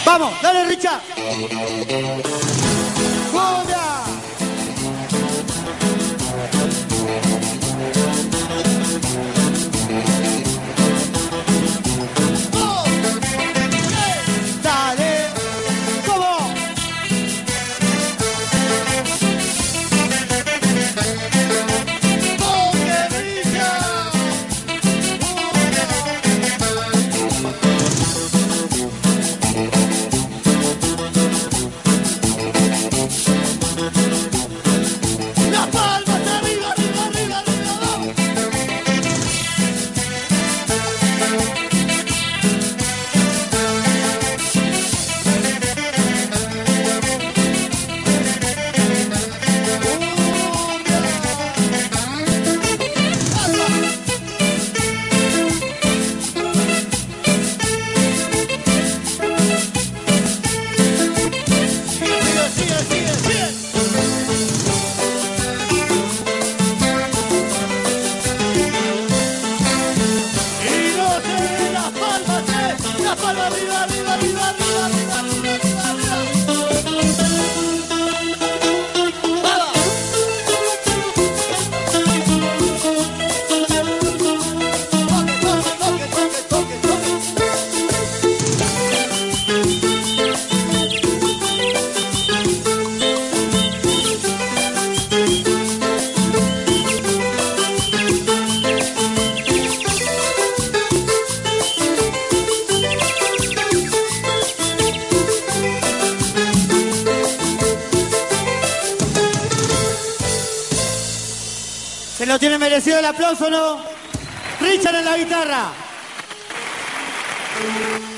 Vamos, dale, Richard. ¡Fuera! Dale. ¿Cómo? ¡Oh, qué brilla! Las palmas arriba, arriba, arriba, arriba, vamos. Sigue, sigue, sigue, sigue. Y no se ve las palmas, las palmas arriba, arriba, arriba, arriba, arriba, arriba, arriba, arriba. ¡Vamos! Toque, toque, toque, toque, toque. ¿Se lo tiene merecido el aplauso o no? Richard en la guitarra.